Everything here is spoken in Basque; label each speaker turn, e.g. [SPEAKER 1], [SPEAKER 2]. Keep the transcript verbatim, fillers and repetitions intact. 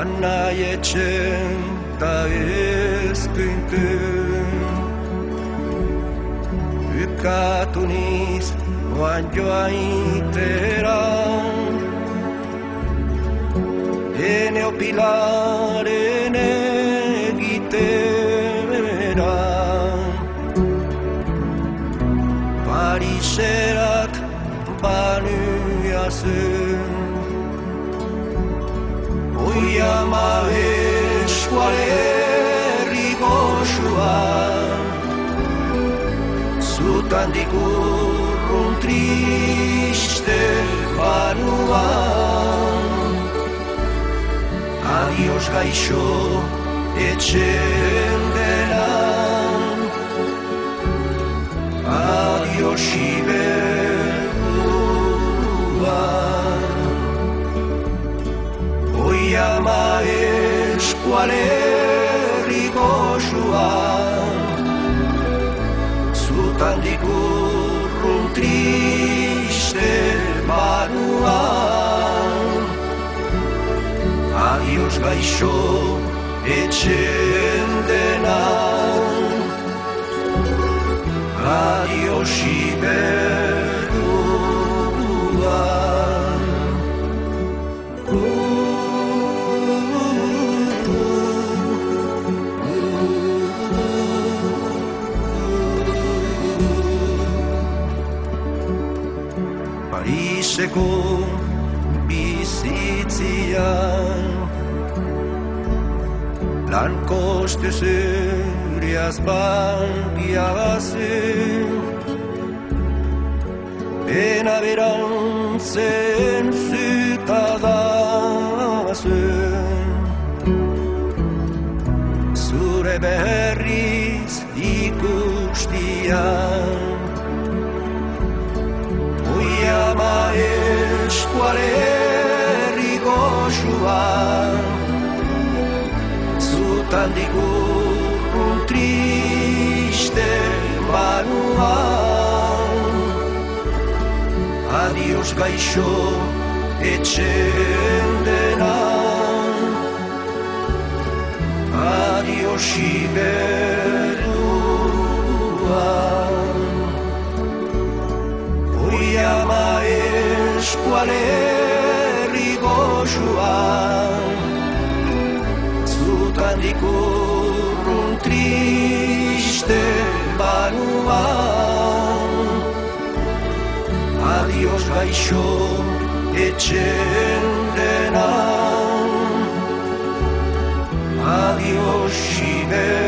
[SPEAKER 1] Anai etxen ta ez pintun Ukatu niz oan joaitera Ene opilaren egitera Pariserat banuia zen Oi ama eskualerri goxua Zutandik urrun triste banua Adios gaixo etxen dena Adios iberua Oi ama eskualerri goxua Zutandik urrun triste banua Adios gaixo etxen dena Adios iberua Pariseko bizitzian Lan koste zuriaz bangiagazen Pena berantzen zutadazen Zure berriz ikustian Oi ama eskualerri goxua Zutandik urrun triste banua Adios gaixo etxen dena Adios iberua Oi ama eskualerri goxua Zutandik urrun triste banua Adios gaixo etxen dena Adios iberua